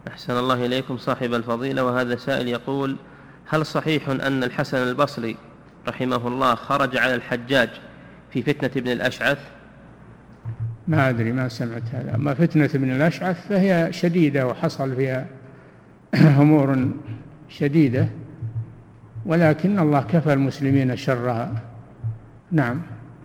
أحسن الله إليكم صاحب الفضيلة. وهذا سائل يقول: هل صحيح أن الحسن البصري رحمه الله خرج على الحجاج في فتنة ابن الأشعث؟ ما أدري، ما سمعت هذا. أما فتنة ابن الأشعث فهي شديدة وحصل فيها أمور شديدة، ولكن الله كفى المسلمين شرها. نعم.